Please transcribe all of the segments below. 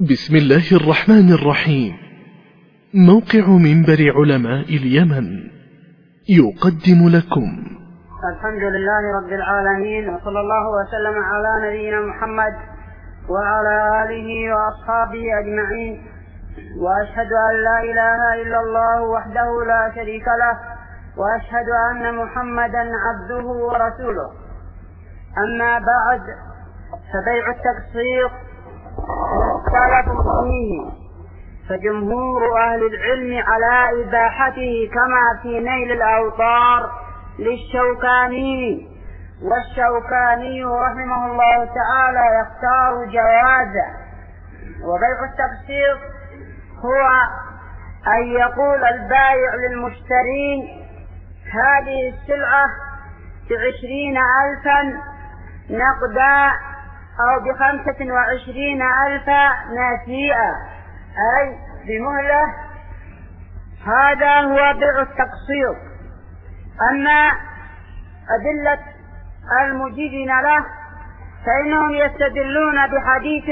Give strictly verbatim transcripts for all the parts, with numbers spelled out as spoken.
بسم الله الرحمن الرحيم. موقع منبر علماء اليمن يقدم لكم الحمد لله رب العالمين، وصلى الله وسلم على نبينا محمد وعلى آله وأصحابه أجمعين، وأشهد أن لا إله إلا الله وحده لا شريك له، وأشهد أن محمدا عبده ورسوله. أما بعد، فبيع التقسيط مختلف فيه، فجمهور أهل العلم على إباحته كما في نيل الأوطار للشوكاني، والشوكاني رحمه الله تعالى يختار جوازه. وبيع التقسيط هو أن يقول البائع للمشترين: هذه السلعة بعشرين ألفا نقدا أو بخمسة وعشرين ألفا ناسيئة، أي بمهلة. هذا هو بيع التقسيط. أما أدلة المجيدين له فإنهم يستدلون بحديث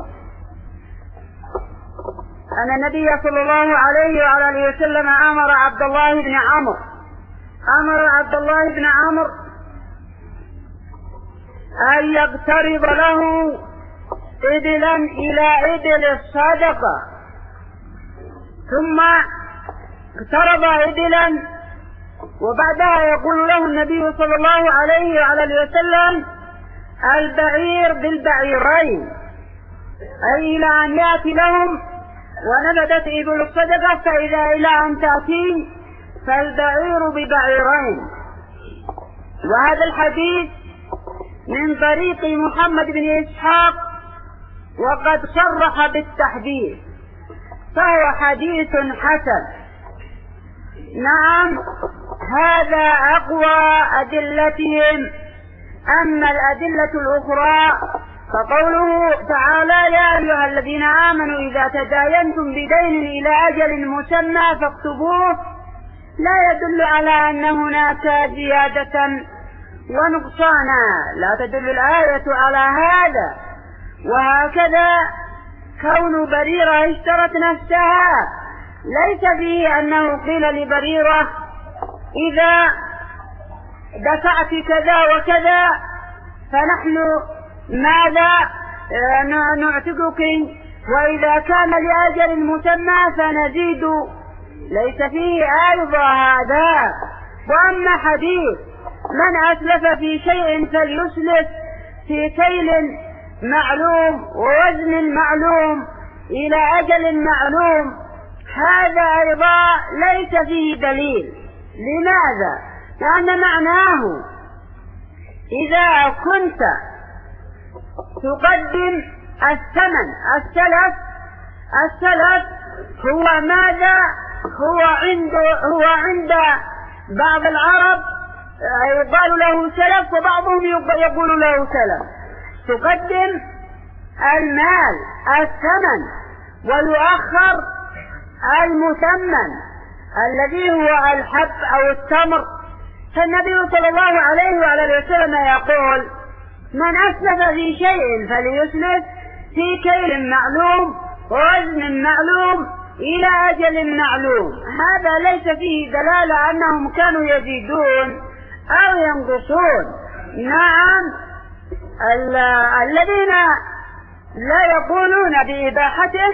أن النبي صلى الله عليه وعلى آله وسلم أمر عبد الله بن عمرو أمر عبد الله بن عمرو أن يقترض له إبلا إلى إبل الصدقة، ثم اقترض إبلا، وبعدها يقول له النبي صلى الله عليه وعلى آله وسلم: البعير بالبعيرين، أي إلى أن يأتي لهم ونبدت إبل الصدقة، فإذا إلى أن تأتي فالبعير ببعيرين. وهذا الحديث من طريق محمد بن إسحاق، وقد صرح بالتحديث، فهو حديث حسن. نعم، هذا أقوى أدلتهم. أما الأدلة الأخرى فقوله تعالى: يا أيها الذين آمنوا إذا تداينتم بدين إلى أجل مسمى فاكتبوه، لا يدل على أن هناك زيادة ونقصانا، لا تدل الآية على هذا. وهكذا كون بريرة اشترت نفسها ليس فيه أنه قيل لبريرة: إذا دفعت كذا وكذا فنحن ماذا نعتقك، وإذا كان لأجل مسمى فنزيد. ليس فيه أيضا هذا. وأما حديث من أسلف في شيء فليسلف في كيل معلوم ووزن معلوم إلى أجل معلوم، هذا أيضا ليس فيه دليل. لماذا؟ لأن معناه إذا كنت تقدم الثمن السلف السلف هو ماذا؟ هو عند هو عند بعض العرب يقال له سلف، وبعضهم يقول له سلف. تقدم المال الثمن ويؤخر المثمن الذي هو الحب أو التمر. فالنبي صلى الله عليه وعلى آله وسلم يقول: من أسلف في شيء فليسلف في كيل معلوم ووزن معلوم إلى أجل معلوم. هذا ليس فيه دلالة أنهم كانوا يزيدون أو ينقصون. نعم، الذين لا يقولون بإباحته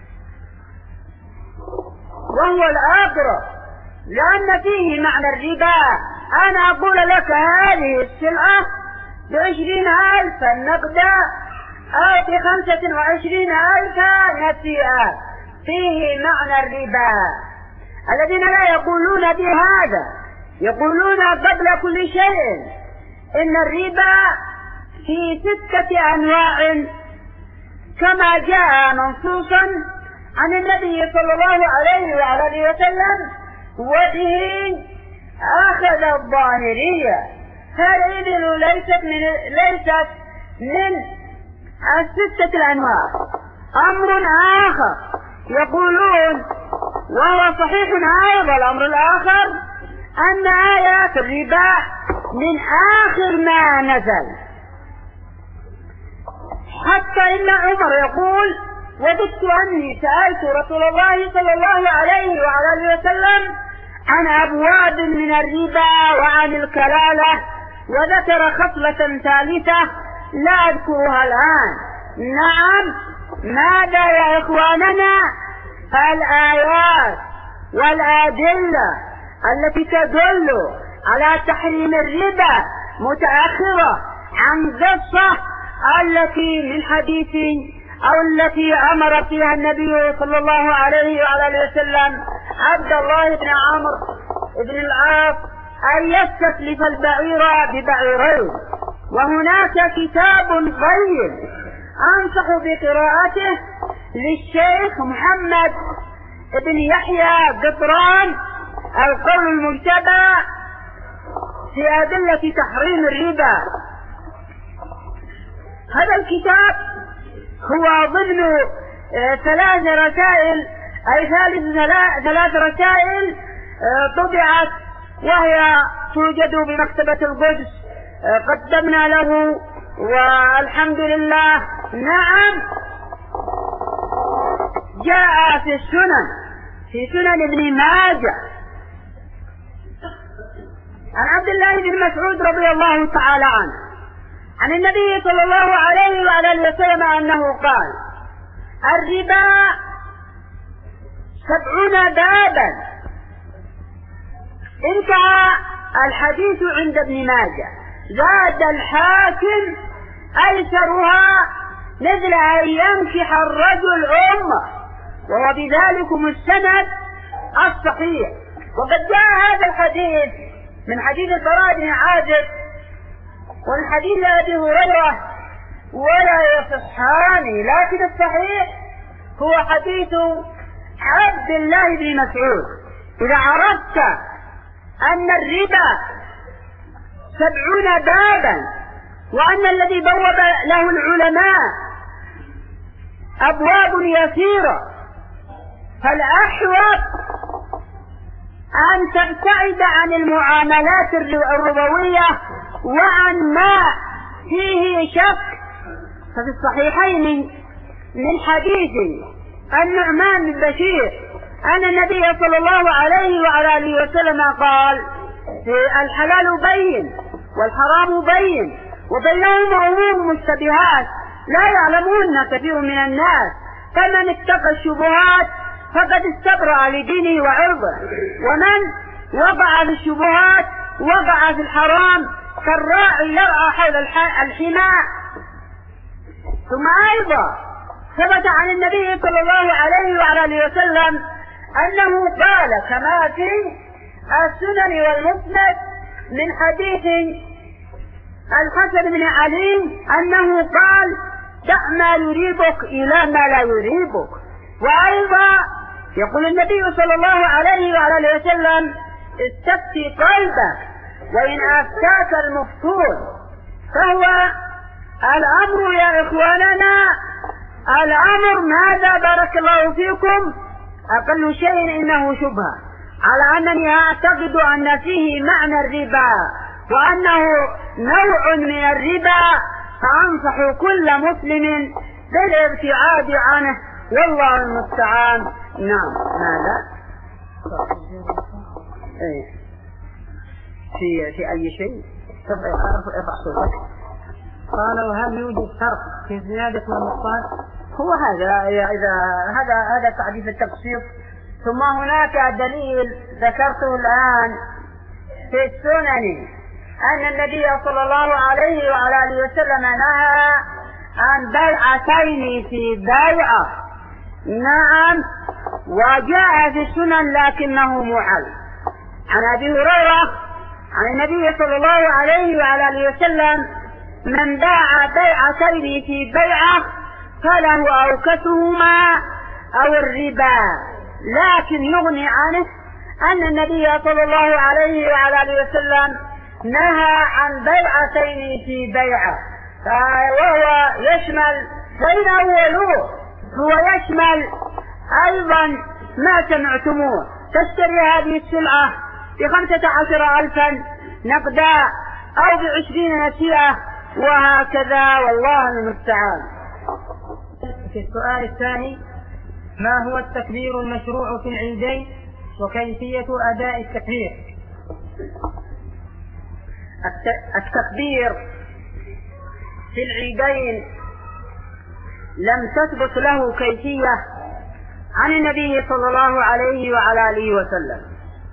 وهو الأقرب، لأن فيه معنى الربا. أنا أقول لك هذه السلعة بعشرين ألفا نقدا أو بخمسة وعشرين ألفا نسيئة، فيه معنى الربا. الذين لا يقولون بهذا يقولون قبل كل شيء إن الربا في ستة أنواع، كما جاء منصوصا عن النبي صلى الله عليه وعلى آله وسلم، وبه أخذ الظاهرية. هذه ليست من ليست من الستة الأنواع. أمر آخر يقولون، وهو صحيح أيضا، الأمر الآخر أن آيات الربا من آخر ما نزل، حتى إن عمر يقول وجدت أني سألت رسول الله صلى الله عليه وعلى آله وسلم عن أبواب من الربا وعن الكلالة، وذكر خصلة ثالثة لا أذكرها الآن. نعم، ماذا يا إخواننا؟ الآيات والأدلة التي تدل على تحريم الربا متأخرة عن قصة التي من حديث أو التي أمر فيها النبي صلى الله عليه وعلى آله وسلم عبد الله بن عمرو بن العاص أن يستسلف البعير ببعيرين. وهناك كتاب قيم أنصح بقراءته للشيخ محمد بن يحيى قطران، القول المجتبى في أدلة تحريم الربا. هذا الكتاب هو ضمن ثلاث رسائل أي ثالث ثلاث رسائل طبعت وهي توجد بمكتبة القدس، قدمنا له والحمد لله. نعم، جاء في السنن في سنن ابن ماجه عن عبد الله بن مسعود رضي الله تعالى عنه عن النبي صلى الله عليه وعلى آله وسلم أنه قال: الربا سبعون بابا. انتهى الحديث عند ابن ماجه. زاد الحاكم: أيسرها مثل أن ينكح الرجل أمه، وهو بذلكم السند الصحيح. وقد جاء هذا الحديث من حديث البراء بن عازب ومن حديث أبي هريرة ولا يصحان، لكن الصحيح هو حديث عبد الله بن مسعود. إذا عرفت أن الربا سبعون بابا وأن الذي بوب له العلماء أبواب يسيرة، فالأحوط أن تبتعد عن المعاملات الربوية وعن ما فيه شك. ففي الصحيحين من حديث النعمان بن بشير أن النبي صلى الله عليه وعلى آله وسلم قال: الحلال بين والحرام بين وبينهما أمور مشتبهات لا يعلمون كثير من الناس، فمن اتقى الشبهات فقد استبرأ لدينه وعرضه، ومن وقع في الشبهات وقع في الحرام كالراعي يرعى حول الحمى. ثم أيضا ثبت عن النبي صلى الله عليه وعلى آله وسلم أنه قال كما في السنن والمسند من حديث الحسن بن علي أنه قال: دع ما يريبك إلى ما لا يريبك. وأيضا يقول النبي صلى الله عليه وعلى آله وسلم: استفتي قلبك وإن أفتاك المفتون. فهو الأمر يا إخواننا، الأمر ماذا بارك الله فيكم؟ أقل شيء إنه شبهة، على أنني أعتقد أن فيه معنى الربا وأنه نوع من الربا، فأنصح كل مسلم بالابتعاد عنه، والله المستعان. نعم. ماذا؟ إيه؟ في في أي شيء؟ ارفع صوتك. قالوا: هل يوجد فرق في زيادة والنقصان؟ هو هذا إذا هذا هذا تعريف التبسيط. ثم هناك دليل ذكرته الآن في السنن أن النبي صلى الله عليه وعلى آله وسلم نهى عن بيعتين في بيعة. نعم، وجاء في السنن لكنه معل. عن أبي هريرة عن النبي صلى الله عليه وعلى آله وسلم: من باع بيعتين في بيعة فله أوكسهما أو الربا. لكن يغني عنه أن النبي صلى الله عليه وعلى آله وسلم نهى عن بيعتين في بيعة، وهو يشمل بين أولوه، هو يشمل أيضا ما سمعتموه: تشتري هذه السلعة بخمسة عشر ألفا نقدا أو بعشرين نسيئة، وهكذا، والله المستعان. في السؤال الثاني: ما هو التكبير المشروع في العيدين وكيفية أداء التكبير؟ التكبير في العيدين لم تثبت له كيفية عن النبي صلى الله عليه وعلى آله وسلم،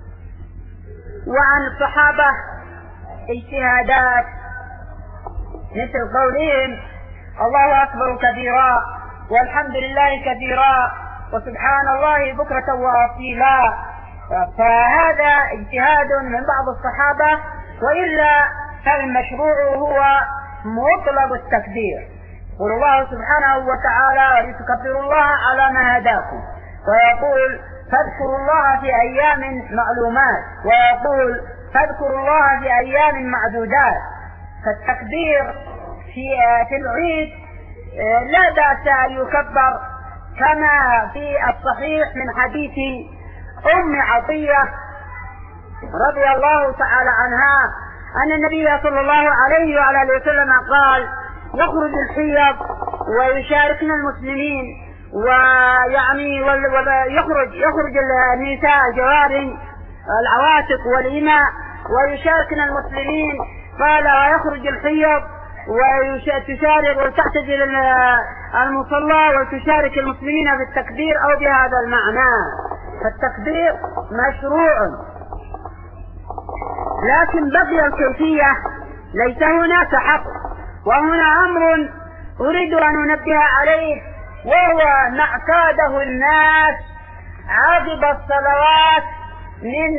وعن الصحابة اجتهادات مثل قولهم: الله أكبر كبيرا والحمد لله كثيرا وسبحان الله بكرة وأصيلا. فهذا اجتهاد من بعض الصحابة، وإلا فالمشروع هو مطلق التكبير. يقول الله سبحانه وتعالى: ولتكبروا الله على ما هداكم، ويقول: فاذكروا الله في أيام معلومات، ويقول: فاذكروا الله في أيام معدودات. فالتكبير في في العيد لا بأس أن يكبر، كما في الصحيح من حديث أم عطية رضي الله تعالى عنها أن النبي صلى الله عليه وعلى آله وسلم قال: يخرج الحيض ويشاركنا المسلمين، ويعني ويخرج يخرج النساء الجواري العواتق والإماء ويشاركنا المسلمين. قال: ويخرج الحيض وتشارك وتعتزل المصلى وتشارك المسلمين بالتكبير أو بهذا المعنى. فالتكبير مشروع، لكن بقي الكيفية ليس هناك حق. وهنا أمر أريد أن أنبه عليه، وهو ما اعتاده الناس عقب الصلوات من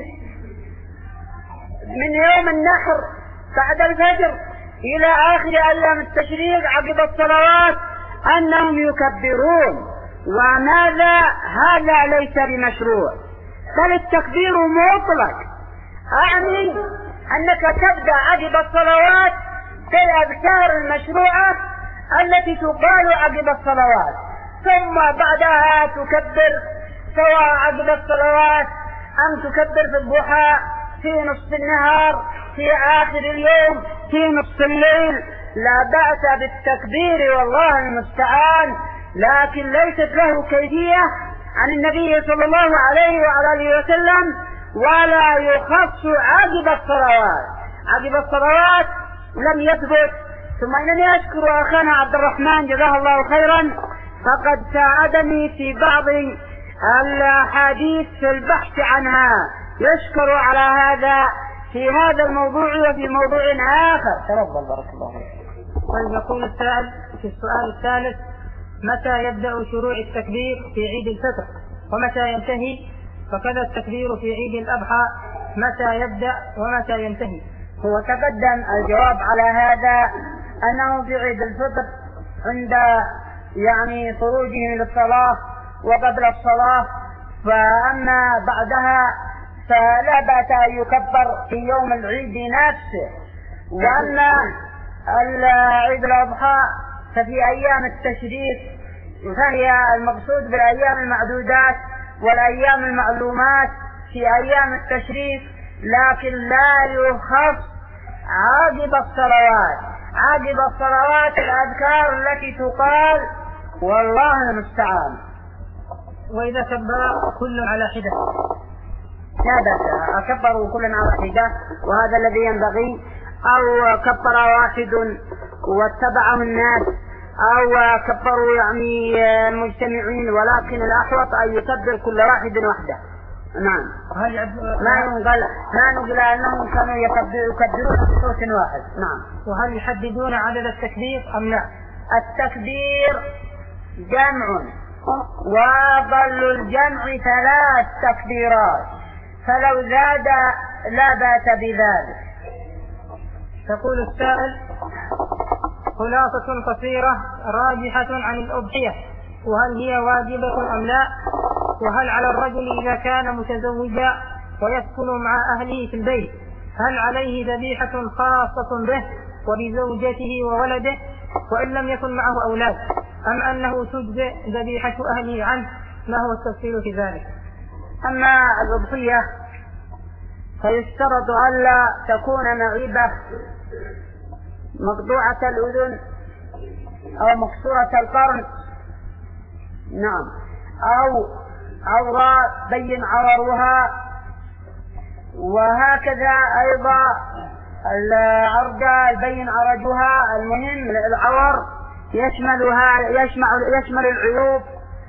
من يوم النحر بعد الفجر إلى آخر أيام التشريق عقب الصلوات أنهم يكبرون. وماذا؟ هذا ليس بمشروع، بل التكبير مطلق. أعني أنك تبدأ عقب الصلوات بالأذكار المشروعة التي تقال عقب الصلوات، ثم بعدها تكبر، سواء عقب الصلوات أم تكبر في الضحى، في نصف النهار، في آخر اليوم، في نصف الليل، لا بأس بالتكبير والله المستعان. لكن ليست له كيفية عن النبي صلى الله عليه وعلى آله وسلم، ولا يخص عقب الصلوات. عقب الصلوات لم يثبت. ثم إنني أشكر أخانا عبد الرحمن جزاه الله خيرا، فقد ساعدني في بعض الأحاديث في البحث عنها، يشكر على هذا في هذا الموضوع وفي موضوع آخر. تفضل بارك الله فيك. ويقول السائل في السؤال الثالث: متى يبدأ شروع التكبير في عيد الفطر ومتى ينتهي؟ فكذا التكبير في عيد الأضحى متى يبدأ ومتى ينتهي؟ هو تقدم الجواب على هذا أنه في عيد الفطر عند يعني خروجهم للصلاة وقبل الصلاة، فأما بعدها فلا بأس أن يكبر في يوم العيد نفسه. وأما عيد الأضحى ففي أيام التشريق، فهي المقصود بالأيام المعدودات والأيام المعلومات في أيام التشريق، لكن لا يخص عقب الصلوات. عقب الصلوات الأذكار التي تقال والله المستعان. وإذا كبر كل على حدة؟ لا بأس، أكبروا كل على حدة، وهذا الذي ينبغي. أو كبر واحد واتبعه الناس، أو كبروا يعني مجتمعين، ولكن الأحوط أن يكبر كل واحد وحده. نعم. ما نقول ما نقول أنهم كانوا يكبرون بصوت واحد. نعم. وهل يحددون عدد التكبير أم لا؟ التكبير جمع، وأقل الجمع ثلاث تكبيرات، فلو زاد لا بأس بذلك. يقول السائل: خلاصة قصيرة راجحة عن الأضحية، وهل هي واجبة أم لا؟ وهل على الرجل إذا كان متزوجا ويسكن مع أهله في البيت هل عليه ذبيحة خاصة به وبزوجته وولده وإن لم يكن معه أولاد، أم أنه تجزئ ذبيحة أهله عنه؟ ما هو التفصيل في ذلك؟ أما الأضحية فيشترط ألا تكون معيبة مقطوعة الأذن أو مكسورة القرن نعم، أو عورة بين عورها، وهكذا أيضا العرجة البين عرجها. المهم العور يشملها يشمل, يشمل العيوب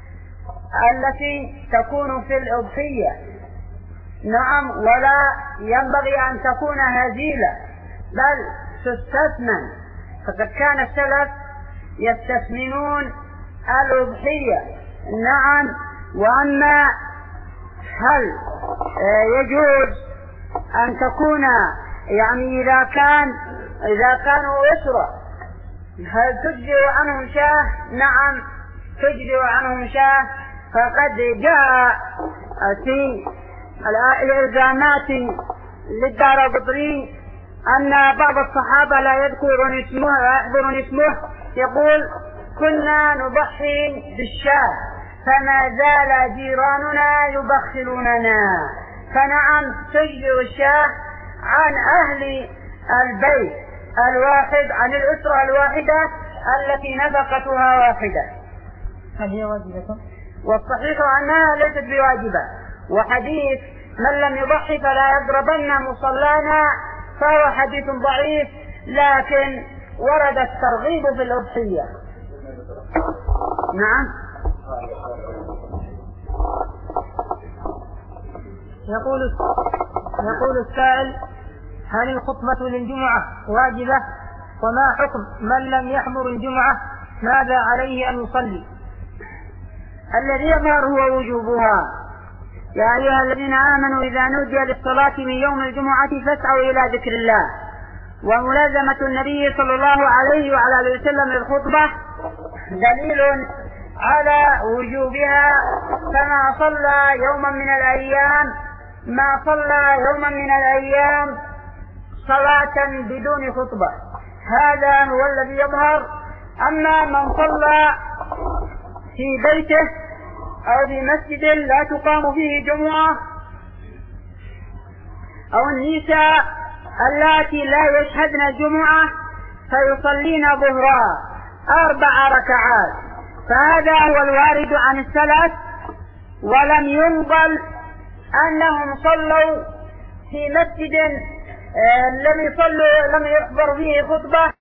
التي تكون في الأضحية. نعم، ولا ينبغي أن تكون هزيلة بل تستثمن، فقد كان السلف يستثمنون الأضحية. نعم. وأما هل يجوز أن تكون يعني إذا كان إذا كانوا أسرة هل تجزئ عنهم شاه؟ نعم تجزئ عنهم شاه، فقد جاء في الإلزامات للدارقطني أن بعض الصحابة لا يذكرون اسمه لا يحضرون اسمه يقول كنا نضحي بالشاه فما زال جيراننا يبخلوننا. فنعم تجزئ الشاه عن أهل البيت الواحد، عن الأسرة الواحدة التي نفقتها واحدة. هل هي واجبة؟ والصحيح أنها ليست بواجبة، وحديث من لم يضحي فلا يضربن مصلانا فهو حديث ضعيف، لكن ورد الترغيب في الأضحية. نعم. يقول يقول السائل: هل الخطبة للجمعة واجبة؟ وما حكم من لم يحضر الجمعة؟ ماذا عليه أن يصلي؟ الذي يظهر هو وجوبها. يا أيها الذين آمنوا إذا نودي للصلاة من يوم الجمعة فاسعوا إلى ذكر الله. وملازمة النبي صلى الله عليه وعلى آله وسلم للخطبة دليل على وجوبها، كما صلى يوما من الأيام ما صلى يوما من الأيام صلاة بدون خطبة، هذا هو الذي يظهر. أما من صلى في بيته أو في مسجد لا تقام فيه جمعة، أو النساء اللاتي لا يشهدن الجمعة فيصلين ظهرها أربع ركعات، فهذا هو الوارد عن السلف، ولم ينقل أنهم صلوا في مسجد لم يصلوا لم يحضر فيه خطبة